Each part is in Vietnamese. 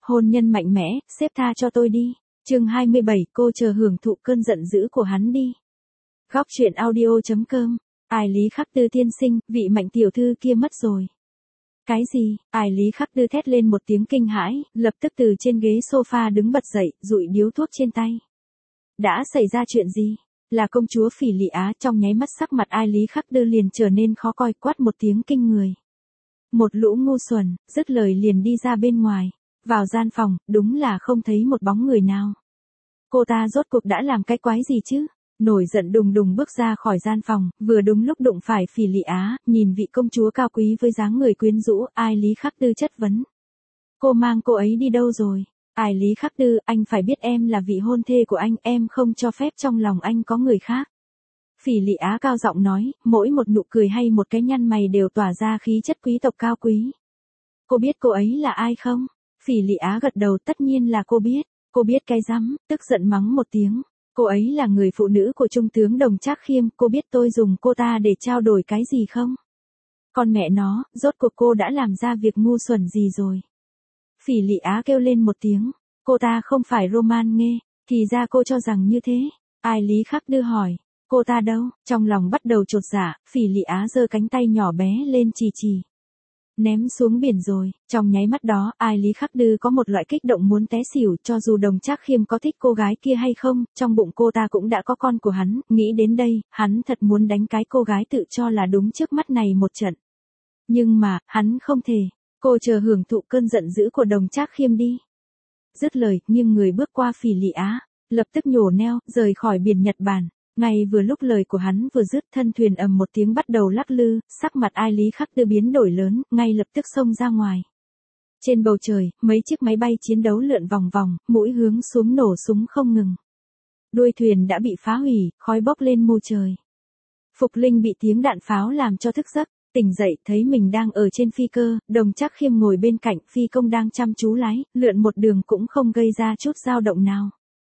hôn nhân mạnh mẽ, sếp tha cho tôi đi. Chương 27, cô chờ hưởng thụ cơn giận dữ của hắn đi. Góc truyện audio.com. Ai Lý Khắc Tư tiên sinh, vị Mạnh tiểu thư kia mất rồi. Cái gì? Ai Lý Khắc Tư thét lên một tiếng kinh hãi, lập tức từ trên ghế sofa đứng bật dậy, dụi điếu thuốc trên tay. Đã xảy ra chuyện gì? Là công chúa Phỉ Lị Á. Trong nháy mắt sắc mặt Ai Lý Khắc Tư liền trở nên khó coi, quát một tiếng kinh người. Một lũ ngu xuẩn, dứt lời liền đi ra bên ngoài. Vào gian phòng, đúng là không thấy một bóng người nào. Cô ta rốt cuộc đã làm cái quái gì chứ? Nổi giận đùng đùng bước ra khỏi gian phòng, vừa đúng lúc đụng phải Phỉ Lị Á, nhìn vị công chúa cao quý với dáng người quyến rũ, Ai Lý Khắc Tư chất vấn. Cô mang cô ấy đi đâu rồi? Ai Lý Khắc Tư, anh phải biết em là vị hôn thê của anh, em không cho phép trong lòng anh có người khác. Phỉ Lị Á cao giọng nói, mỗi một nụ cười hay một cái nhăn mày đều tỏa ra khí chất quý tộc cao quý. Cô biết cô ấy là ai không? Phỉ Lị Á gật đầu, tất nhiên là cô biết. Cô biết cái rắm, tức giận mắng một tiếng. Cô ấy là người phụ nữ của Trung tướng Đồng Trác Khiêm, cô biết tôi dùng cô ta để trao đổi cái gì không? Con mẹ nó, rốt cuộc cô đã làm ra việc ngu xuẩn gì rồi? Phỉ Lị Á kêu lên một tiếng, cô ta không phải Roman Nghê, thì ra cô cho rằng như thế. Ai Lý Khắc Tư hỏi, cô ta đâu? Trong lòng bắt đầu chột dạ, Phỉ Lị Á giơ cánh tay nhỏ bé lên chỉ. Ném xuống biển rồi. Trong nháy mắt đó, Ai Lý Khắc Tư có một loại kích động muốn té xỉu, cho dù Đồng Trác Khiêm có thích cô gái kia hay không, trong bụng cô ta cũng đã có con của hắn, nghĩ đến đây, hắn thật muốn đánh cái cô gái tự cho là đúng trước mắt này một trận. Nhưng mà, hắn không thể. Cô chờ hưởng thụ cơn giận dữ của Đồng Trác Khiêm đi. Dứt lời, nghiêng người bước qua Phỉ Lị Á, lập tức nhổ neo, rời khỏi biển Nhật Bản. Ngay vừa lúc lời của hắn vừa dứt, thân thuyền ầm một tiếng bắt đầu lắc lư, sắc mặt Ai Lý Khắc Tư biến đổi lớn, ngay lập tức xông ra ngoài. Trên bầu trời, mấy chiếc máy bay chiến đấu lượn vòng vòng, mũi hướng xuống nổ súng không ngừng. Đuôi thuyền đã bị phá hủy, khói bốc lên mù trời. Phục Linh bị tiếng đạn pháo làm cho thức giấc, tỉnh dậy thấy mình đang ở trên phi cơ, Đồng Trác Khiêm ngồi bên cạnh, phi công đang chăm chú lái, lượn một đường cũng không gây ra chút dao động nào.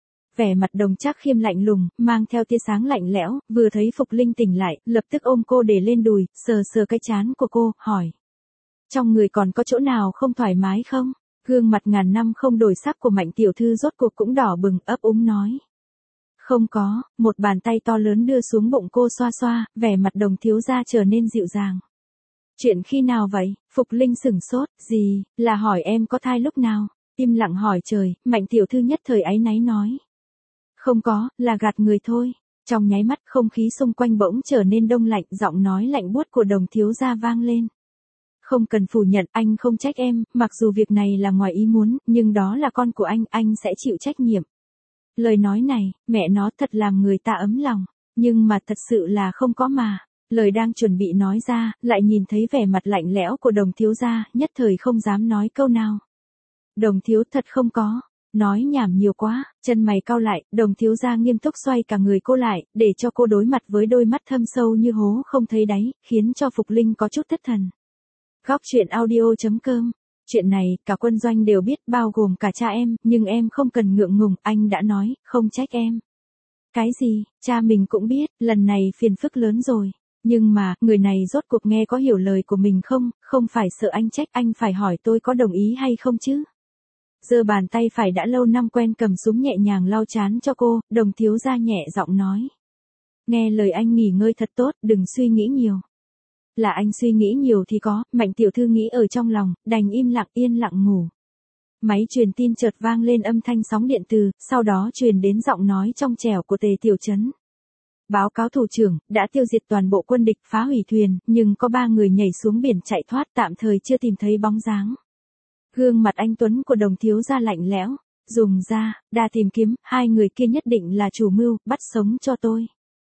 Vẻ mặt Đồng Trác Khiêm lạnh lùng, mang theo tia sáng lạnh lẽo, vừa thấy Phục Linh tỉnh lại, lập tức ôm cô để lên đùi, sờ sờ cái trán của cô, hỏi. Trong người còn có chỗ nào không thoải mái không? Gương mặt ngàn năm không đổi sắc của Mạnh tiểu thư rốt cuộc cũng đỏ bừng, ấp úng nói. Không có, một bàn tay to lớn đưa xuống bụng cô xoa xoa, vẻ mặt Đồng thiếu gia trở nên dịu dàng. Chuyện khi nào vậy? Phục Linh sửng sốt, gì, là hỏi em có thai lúc nào? Im lặng hỏi trời, Mạnh tiểu thư nhất thời áy náy nói. Không có, là gạt người thôi. Trong nháy mắt không khí xung quanh bỗng trở nên đông lạnh, giọng nói lạnh buốt của Đồng thiếu gia vang lên. Không cần phủ nhận, anh không trách em, mặc dù việc này là ngoài ý muốn, nhưng đó là con của anh sẽ chịu trách nhiệm. Lời nói này, mẹ nó thật làm người ta ấm lòng, nhưng mà thật sự là không có mà. Lời đang chuẩn bị nói ra, lại nhìn thấy vẻ mặt lạnh lẽo của Đồng thiếu gia, nhất thời không dám nói câu nào. Đồng thiếu thật không có. Nói nhảm nhiều quá, chân mày cau lại, Đồng thiếu gia nghiêm túc xoay cả người cô lại, để cho cô đối mặt với đôi mắt thâm sâu như hố không thấy đáy, khiến cho Phục Linh có chút thất thần. Góc truyện audio.com. Chuyện này, cả quân doanh đều biết, bao gồm cả cha em, nhưng em không cần ngượng ngùng, anh đã nói, không trách em. Cái gì, cha mình cũng biết, lần này phiền phức lớn rồi. Nhưng mà, người này rốt cuộc nghe có hiểu lời của mình không phải sợ anh trách, anh phải hỏi tôi có đồng ý hay không chứ. Giơ bàn tay phải đã lâu năm quen cầm súng nhẹ nhàng lau trán cho cô, Đồng thiếu gia nhẹ giọng nói. Nghe lời anh nghỉ ngơi thật tốt, đừng suy nghĩ nhiều. Là anh suy nghĩ nhiều thì có, Mạnh tiểu thư nghĩ ở trong lòng, đành im lặng yên lặng ngủ. Máy truyền tin chợt vang lên âm thanh sóng điện từ, sau đó truyền đến giọng nói trong trẻo của Tề Tiểu Chấn. Báo cáo thủ trưởng, đã tiêu diệt toàn bộ quân địch, phá hủy thuyền, nhưng có 3 người nhảy xuống biển chạy thoát, tạm thời chưa tìm thấy bóng dáng. Gương mặt anh tuấn của Đồng thiếu gia lạnh lẽo, dùng ra, đa tìm kiếm, 2 người kia nhất định là chủ mưu, bắt sống cho tôi.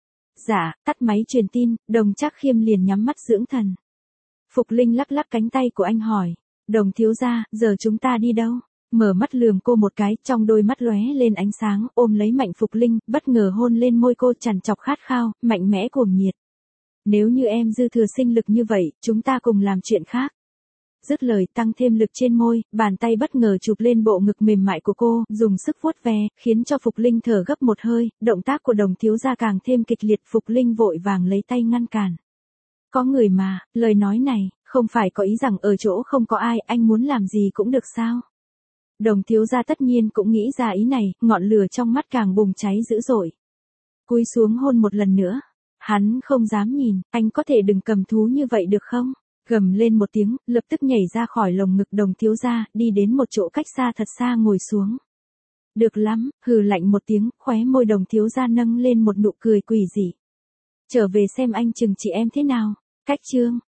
Dạ, tắt máy truyền tin, Đồng Trác Khiêm liền nhắm mắt dưỡng thần. Phục Linh lắc lắc cánh tay của anh hỏi, Đồng thiếu gia, giờ chúng ta đi đâu? Mở mắt lườm cô một cái, trong đôi mắt lóe lên ánh sáng, ôm lấy Mạnh Phục Linh, bất ngờ hôn lên môi cô, trằn trọc khát khao, mạnh mẽ cuồng nhiệt. Nếu như em dư thừa sinh lực như vậy, chúng ta cùng làm chuyện khác. Dứt lời tăng thêm lực trên môi, bàn tay bất ngờ chụp lên bộ ngực mềm mại của cô, dùng sức vuốt ve, khiến cho Phục Linh thở gấp một hơi, động tác của Đồng thiếu gia càng thêm kịch liệt, Phục Linh vội vàng lấy tay ngăn cản. Có người mà, lời nói này, không phải có ý rằng ở chỗ không có ai, anh muốn làm gì cũng được sao? Đồng thiếu gia tất nhiên cũng nghĩ ra ý này, ngọn lửa trong mắt càng bùng cháy dữ dội. Cúi xuống hôn một lần nữa. Hắn không dám nhìn, anh có thể đừng cầm thú như vậy được không? Gầm lên một tiếng, lập tức nhảy ra khỏi lồng ngực đồng thiếu gia, đi đến một chỗ cách xa thật xa ngồi xuống. Được lắm, hừ lạnh một tiếng, khóe môi đồng thiếu gia nâng lên một nụ cười quỷ dị. Trở về xem anh chừng chị em thế nào. Cách chương